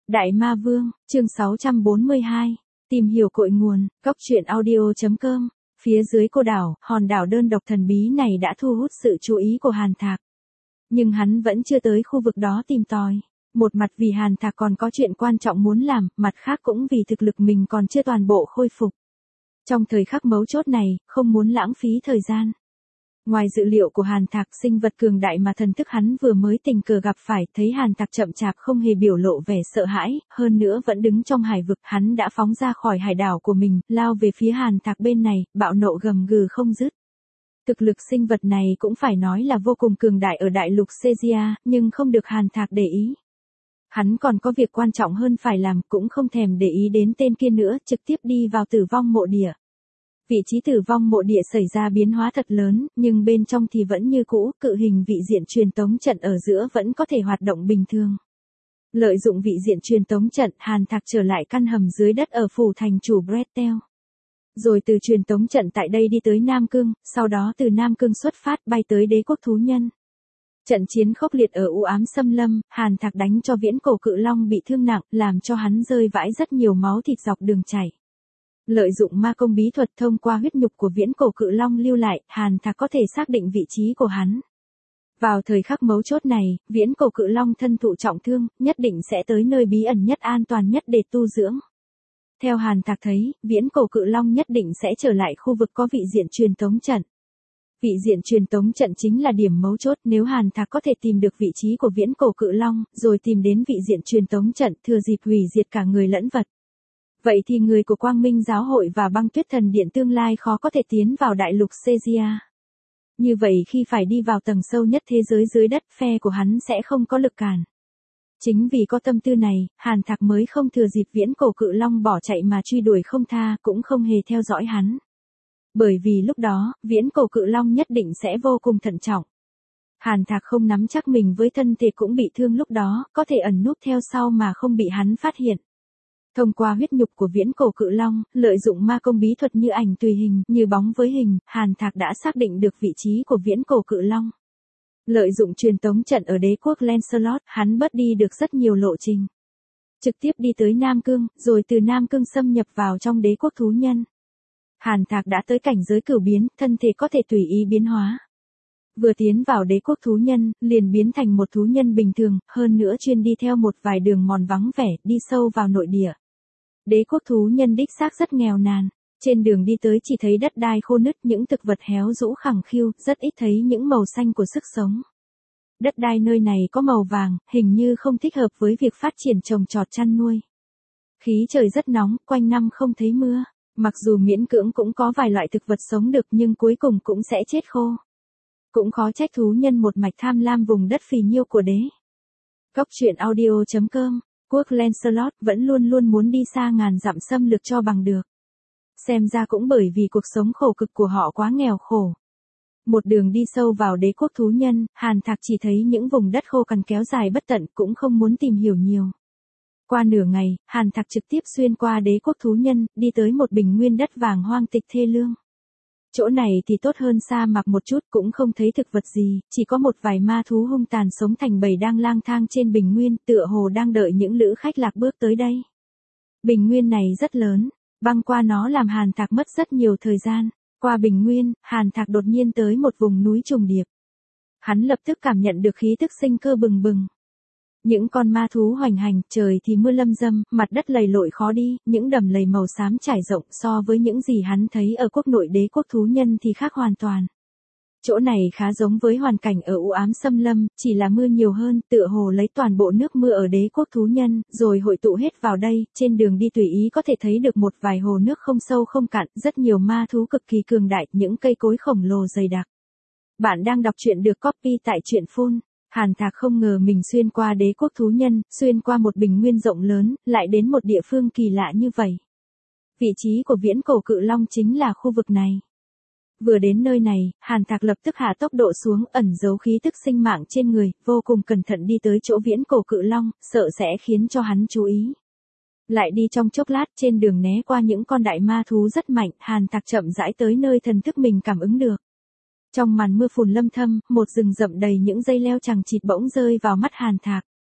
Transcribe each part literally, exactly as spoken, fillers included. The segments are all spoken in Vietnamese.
Đại Ma Vương, chương sáu trăm bốn mươi hai, tìm hiểu cội nguồn, góc truyện audio chấm com. Phía dưới cô đảo, hòn đảo đơn độc thần bí này đã thu hút sự chú ý của Hàn Thạc. Nhưng hắn vẫn chưa tới khu vực đó tìm tòi. Một mặt vì Hàn Thạc còn có chuyện quan trọng muốn làm, mặt khác cũng vì thực lực mình còn chưa toàn bộ khôi phục. Trong thời khắc mấu chốt này, không muốn lãng phí thời gian. Ngoài dự liệu của Hàn Thạc, sinh vật cường đại mà thần thức hắn vừa mới tình cờ gặp phải, thấy Hàn Thạc chậm chạp không hề biểu lộ vẻ sợ hãi, hơn nữa vẫn đứng trong hải vực, hắn đã phóng ra khỏi hải đảo của mình, lao về phía Hàn Thạc bên này, bạo nộ gầm gừ không dứt. Thực lực sinh vật này cũng phải nói là vô cùng cường đại ở đại lục Caesarea, nhưng không được Hàn Thạc để ý. Hắn còn có việc quan trọng hơn phải làm, cũng không thèm để ý đến tên kia nữa, trực tiếp đi vào tử vong mộ địa. Vị trí tử vong mộ địa xảy ra biến hóa thật lớn, nhưng bên trong thì vẫn như cũ, cự hình vị diện truyền tống trận ở giữa vẫn có thể hoạt động bình thường. Lợi dụng vị diện truyền tống trận, Hàn Thạc trở lại căn hầm dưới đất ở phủ thành chủ Bretel. Rồi từ truyền tống trận tại đây đi tới Nam Cương, sau đó từ Nam Cương xuất phát bay tới đế quốc thú nhân. Trận chiến khốc liệt ở u ám xâm lâm, Hàn Thạc đánh cho viễn cổ cự long bị thương nặng, làm cho hắn rơi vãi rất nhiều máu thịt dọc đường chảy. Lợi dụng ma công bí thuật thông qua huyết nhục của viễn cổ cự long lưu lại, Hàn Thạc có thể xác định vị trí của hắn. Vào thời khắc mấu chốt này, viễn cổ cự long thân thụ trọng thương, nhất định sẽ tới nơi bí ẩn nhất an toàn nhất để tu dưỡng. Theo Hàn Thạc thấy, viễn cổ cự long nhất định sẽ trở lại khu vực có vị diện truyền tống trận. Vị diện truyền tống trận chính là điểm mấu chốt, nếu Hàn Thạc có thể tìm được vị trí của viễn cổ cự long, rồi tìm đến vị diện truyền tống trận, thừa dịp hủy diệt cả người lẫn vật. Vậy thì người của Quang Minh Giáo hội và Băng Tuyết Thần Điện tương lai khó có thể tiến vào đại lục Caesarea. Như vậy khi phải đi vào tầng sâu nhất thế giới dưới đất, phe của hắn sẽ không có lực cản. Chính vì có tâm tư này, Hàn Thạc mới không thừa dịp viễn cổ cự long bỏ chạy mà truy đuổi không tha, cũng không hề theo dõi hắn. Bởi vì lúc đó, viễn cổ cự long nhất định sẽ vô cùng thận trọng. Hàn Thạc không nắm chắc mình với thân thể cũng bị thương lúc đó, có thể ẩn núp theo sau mà không bị hắn phát hiện. Thông qua huyết nhục của viễn cổ cự long, lợi dụng ma công bí thuật như ảnh tùy hình, như bóng với hình, Hàn Thạc đã xác định được vị trí của viễn cổ cự long. Lợi dụng truyền tống trận ở đế quốc Lancelot, hắn bớt đi được rất nhiều lộ trình. Trực tiếp đi tới Nam Cương, rồi từ Nam Cương xâm nhập vào trong đế quốc thú nhân. Hàn Thạc đã tới cảnh giới cửu biến, thân thể có thể tùy ý biến hóa. Vừa tiến vào đế quốc thú nhân, liền biến thành một thú nhân bình thường, hơn nữa chuyên đi theo một vài đường mòn vắng vẻ, đi sâu vào nội địa. Đế quốc thú nhân đích xác rất nghèo nàn. Trên đường đi tới chỉ thấy đất đai khô nứt, những thực vật héo rũ khẳng khiu, rất ít thấy những màu xanh của sức sống. Đất đai nơi này có màu vàng, hình như không thích hợp với việc phát triển trồng trọt chăn nuôi. Khí trời rất nóng, quanh năm không thấy mưa. Mặc dù miễn cưỡng cũng có vài loại thực vật sống được nhưng cuối cùng cũng sẽ chết khô. Cũng khó trách thú nhân một mạch tham lam vùng đất phì nhiêu của đế. Góc truyện audio chấm com. Quốc Lancelot vẫn luôn luôn muốn đi xa ngàn dặm xâm lược cho bằng được. Xem ra cũng bởi vì cuộc sống khổ cực của họ quá nghèo khổ. Một đường đi sâu vào đế quốc thú nhân, Hàn Thạc chỉ thấy những vùng đất khô cằn kéo dài bất tận, cũng không muốn tìm hiểu nhiều. Qua nửa ngày, Hàn Thạc trực tiếp xuyên qua đế quốc thú nhân, đi tới một bình nguyên đất vàng hoang tịch thê lương. Chỗ này thì tốt hơn sa mạc một chút, cũng không thấy thực vật gì, chỉ có một vài ma thú hung tàn sống thành bầy đang lang thang trên bình nguyên, tựa hồ đang đợi những lữ khách lạc bước tới đây. Bình nguyên này rất lớn, băng qua nó làm Hàn Thạc mất rất nhiều thời gian. Qua bình nguyên, Hàn Thạc đột nhiên tới một vùng núi trùng điệp. Hắn lập tức cảm nhận được khí tức sinh cơ bừng bừng. Những con ma thú hoành hành, trời thì mưa lâm dâm, mặt đất lầy lội khó đi, những đầm lầy màu xám trải rộng, so với những gì hắn thấy ở quốc nội đế quốc thú nhân thì khác hoàn toàn. Chỗ này khá giống với hoàn cảnh ở u ám xâm lâm, chỉ là mưa nhiều hơn, tựa hồ lấy toàn bộ nước mưa ở đế quốc thú nhân, rồi hội tụ hết vào đây, trên đường đi tùy ý có thể thấy được một vài hồ nước không sâu không cạn, rất nhiều ma thú cực kỳ cường đại, những cây cối khổng lồ dày đặc. Bạn đang đọc truyện được copy tại truyện phun. Hàn Thạc không ngờ mình xuyên qua đế quốc thú nhân, xuyên qua một bình nguyên rộng lớn, lại đến một địa phương kỳ lạ như vậy. Vị trí của viễn cổ cự long chính là khu vực này. Vừa đến nơi này, Hàn Thạc lập tức hạ tốc độ xuống, ẩn giấu khí tức sinh mạng trên người, vô cùng cẩn thận đi tới chỗ viễn cổ cự long, sợ sẽ khiến cho hắn chú ý. Lại đi trong chốc lát, trên đường né qua những con đại ma thú rất mạnh, Hàn Thạc chậm rãi tới nơi thần thức mình cảm ứng được. Trong màn mưa phùn lâm thâm, một rừng rậm đầy những dây leo chằng chịt bỗng rơi vào mắt Hàn Thạc.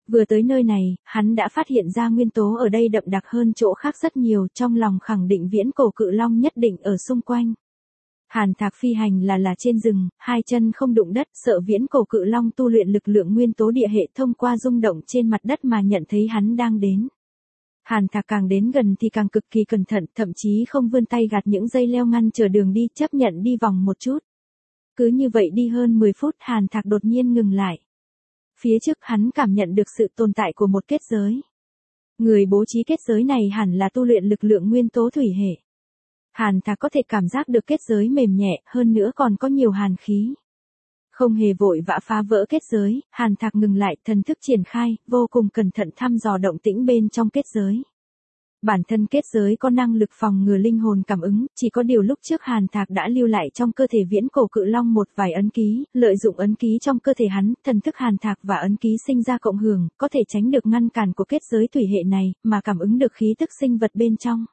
Vừa tới nơi này, hắn đã phát hiện ra nguyên tố ở đây đậm đặc hơn chỗ khác rất nhiều, trong lòng khẳng định viễn cổ cự long nhất định ở xung quanh. Hàn Thạc phi hành là là trên rừng, hai chân không đụng đất, sợ viễn cổ cự long tu luyện lực lượng nguyên tố địa hệ thông qua rung động trên mặt đất mà nhận thấy hắn đang đến. Hàn Thạc càng đến gần thì càng cực kỳ cẩn thận, thậm chí không vươn tay gạt những dây leo ngăn chờ đường đi, chấp nhận đi vòng một chút. Cứ như vậy đi hơn mười phút, Hàn Thạc đột nhiên ngừng lại. Phía trước hắn cảm nhận được sự tồn tại của một kết giới. Người bố trí kết giới này hẳn là tu luyện lực lượng nguyên tố thủy hệ. Hàn Thạc có thể cảm giác được kết giới mềm nhẹ, hơn nữa còn có nhiều hàn khí. Không hề vội vã phá vỡ kết giới, Hàn Thạc ngừng lại, thần thức triển khai, vô cùng cẩn thận thăm dò động tĩnh bên trong kết giới. Bản thân kết giới có năng lực phòng ngừa linh hồn cảm ứng, chỉ có điều lúc trước Hàn Thạc đã lưu lại trong cơ thể viễn cổ cự long một vài ấn ký, lợi dụng ấn ký trong cơ thể hắn, thần thức Hàn Thạc và ấn ký sinh ra cộng hưởng, có thể tránh được ngăn cản của kết giới thủy hệ này, mà cảm ứng được khí tức sinh vật bên trong.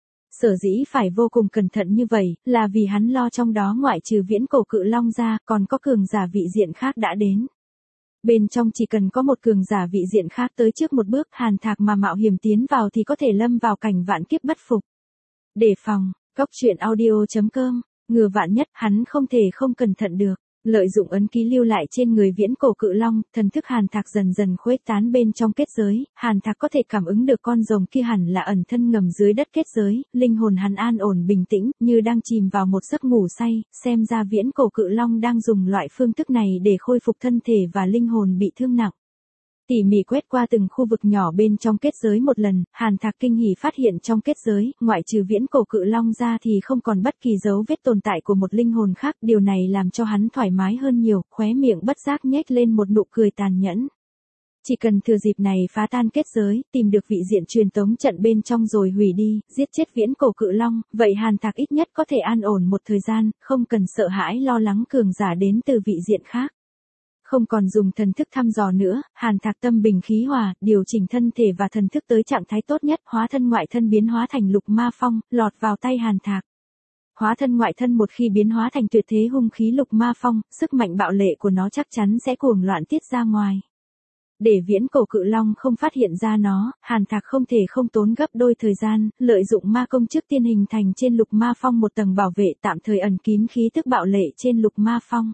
Sở dĩ phải vô cùng cẩn thận như vậy, là vì hắn lo trong đó ngoại trừ viễn cổ cự long ra, còn có cường giả vị diện khác đã đến. Bên trong chỉ cần có một cường giả vị diện khác tới trước một bước, Hàn Thạc mà mạo hiểm tiến vào thì có thể lâm vào cảnh vạn kiếp bất phục. Đề phòng, cốc truyện audio chấm com, ngừa vạn nhất, hắn không thể không cẩn thận được. Lợi dụng ấn ký lưu lại trên người viễn cổ cự long, thần thức Hàn Thạc dần dần khuếch tán bên trong kết giới, Hàn Thạc có thể cảm ứng được con rồng kia hẳn là ẩn thân ngầm dưới đất kết giới, linh hồn hắn an ổn bình tĩnh, như đang chìm vào một giấc ngủ say, xem ra viễn cổ cự long đang dùng loại phương thức này để khôi phục thân thể và linh hồn bị thương nặng. Tỉ mỉ quét qua từng khu vực nhỏ bên trong kết giới một lần, Hàn Thạc kinh hỉ phát hiện trong kết giới, ngoại trừ viễn cổ cự long ra thì không còn bất kỳ dấu vết tồn tại của một linh hồn khác, điều này làm cho hắn thoải mái hơn nhiều, khóe miệng bất giác nhếch lên một nụ cười tàn nhẫn. Chỉ cần thừa dịp này phá tan kết giới, tìm được vị diện truyền tống trận bên trong rồi hủy đi, giết chết viễn cổ cự long, vậy Hàn Thạc ít nhất có thể an ổn một thời gian, không cần sợ hãi lo lắng cường giả đến từ vị diện khác. Không còn dùng thần thức thăm dò nữa, Hàn Thạc tâm bình khí hòa, điều chỉnh thân thể và thần thức tới trạng thái tốt nhất, hóa thân ngoại thân biến hóa thành lục ma phong, lọt vào tay Hàn Thạc. Hóa thân ngoại thân một khi biến hóa thành tuyệt thế hung khí lục ma phong, sức mạnh bạo lệ của nó chắc chắn sẽ cuồng loạn tiết ra ngoài. Để viễn cổ cự long không phát hiện ra nó, Hàn Thạc không thể không tốn gấp đôi thời gian, lợi dụng ma công trước tiên hình thành trên lục ma phong một tầng bảo vệ tạm thời ẩn kín khí tức bạo lệ trên lục ma phong.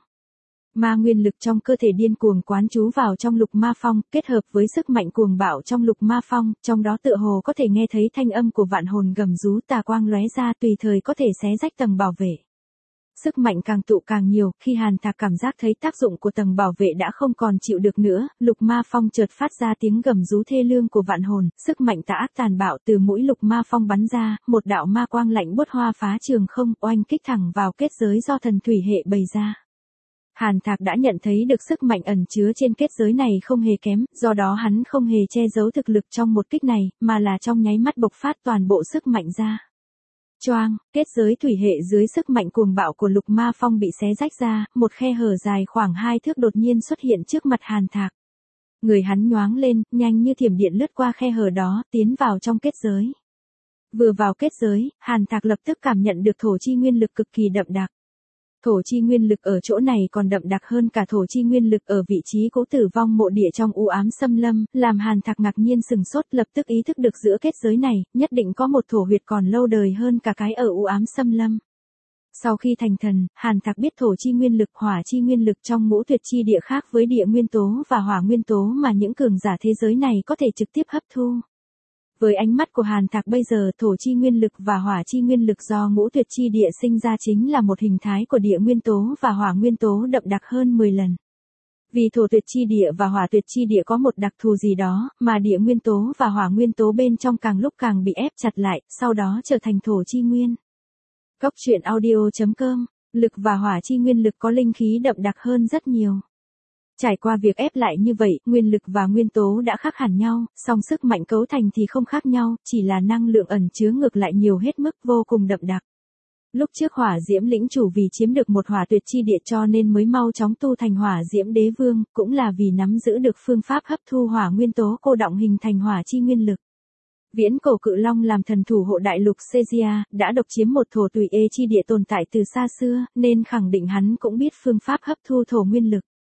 Ma nguyên lực trong cơ thể điên cuồng quán trú vào trong lục ma phong, kết hợp với sức mạnh cuồng bạo trong lục ma phong, trong đó tựa hồ có thể nghe thấy thanh âm của vạn hồn gầm rú, tà quang lóe ra, tùy thời có thể xé rách tầng bảo vệ. Sức mạnh càng tụ càng nhiều, khi Hàn Thạc cảm giác thấy tác dụng của tầng bảo vệ đã không còn chịu được nữa, lục ma phong chợt phát ra tiếng gầm rú thê lương của vạn hồn, sức mạnh tà ác tàn bạo từ mũi lục ma phong bắn ra, một đạo ma quang lạnh buốt hoa phá trường không, oanh kích thẳng vào kết giới do thần thủy hệ bày ra. Hàn Thạc đã nhận thấy được sức mạnh ẩn chứa trên kết giới này không hề kém, do đó hắn không hề che giấu thực lực trong một kích này, mà là trong nháy mắt bộc phát toàn bộ sức mạnh ra. Choang, kết giới thủy hệ dưới sức mạnh cuồng bạo của lục ma phong bị xé rách ra, một khe hở dài khoảng hai thước đột nhiên xuất hiện trước mặt Hàn Thạc. Người hắn nhoáng lên, nhanh như thiểm điện lướt qua khe hở đó, tiến vào trong kết giới. Vừa vào kết giới, Hàn Thạc lập tức cảm nhận được thổ chi nguyên lực cực kỳ đậm đặc. Thổ chi nguyên lực ở chỗ này còn đậm đặc hơn cả thổ chi nguyên lực ở vị trí cố tử vong mộ địa trong u ám xâm lâm, làm Hàn Thạc ngạc nhiên sừng sốt, lập tức ý thức được giữa kết giới này, nhất định có một thổ huyệt còn lâu đời hơn cả cái ở u ám xâm lâm. Sau khi thành thần, Hàn Thạc biết thổ chi nguyên lực, hỏa chi nguyên lực trong ngũ tuyệt chi địa khác với địa nguyên tố và hỏa nguyên tố mà những cường giả thế giới này có thể trực tiếp hấp thu. Với ánh mắt của Hàn Thạc bây giờ, thổ chi nguyên lực và hỏa chi nguyên lực do ngũ tuyệt chi địa sinh ra chính là một hình thái của địa nguyên tố và hỏa nguyên tố đậm đặc hơn mười lần. Vì thổ tuyệt chi địa và hỏa tuyệt chi địa có một đặc thù gì đó, mà địa nguyên tố và hỏa nguyên tố bên trong càng lúc càng bị ép chặt lại, sau đó trở thành thổ chi nguyên. Cốc truyện audio chấm com, lực và hỏa chi nguyên lực có linh khí đậm đặc hơn rất nhiều. Trải qua việc ép lại như vậy, nguyên lực và nguyên tố đã khác hẳn nhau, song sức mạnh cấu thành thì không khác nhau, chỉ là năng lượng ẩn chứa ngược lại nhiều hết mức, vô cùng đậm đặc. Lúc trước hỏa diễm lĩnh chủ vì chiếm được một hỏa tuyệt chi địa cho nên mới mau chóng tu thành hỏa diễm đế vương, cũng là vì nắm giữ được phương pháp hấp thu hỏa nguyên tố cô đọng hình thành hỏa chi nguyên lực. Viễn cổ cự long làm thần thủ hộ đại lục Caesarea, đã độc chiếm một thổ tùy ê chi địa tồn tại từ xa xưa, nên khẳng định hắn cũng biết phương pháp hấp thu thổ nguyên lực.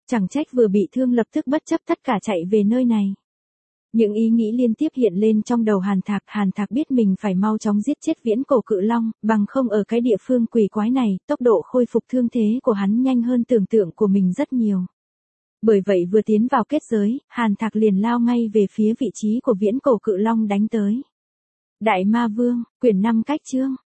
Chẳng trách vừa bị thương lập tức bất chấp tất cả chạy về nơi này. Những ý nghĩ liên tiếp hiện lên trong đầu Hàn Thạc, Hàn Thạc biết mình phải mau chóng giết chết viễn cổ cự long, bằng không ở cái địa phương quỷ quái này, tốc độ khôi phục thương thế của hắn nhanh hơn tưởng tượng của mình rất nhiều. Bởi vậy vừa tiến vào kết giới, Hàn Thạc liền lao ngay về phía vị trí của viễn cổ cự long đánh tới. Đại Ma Vương, quyển năm cách chương.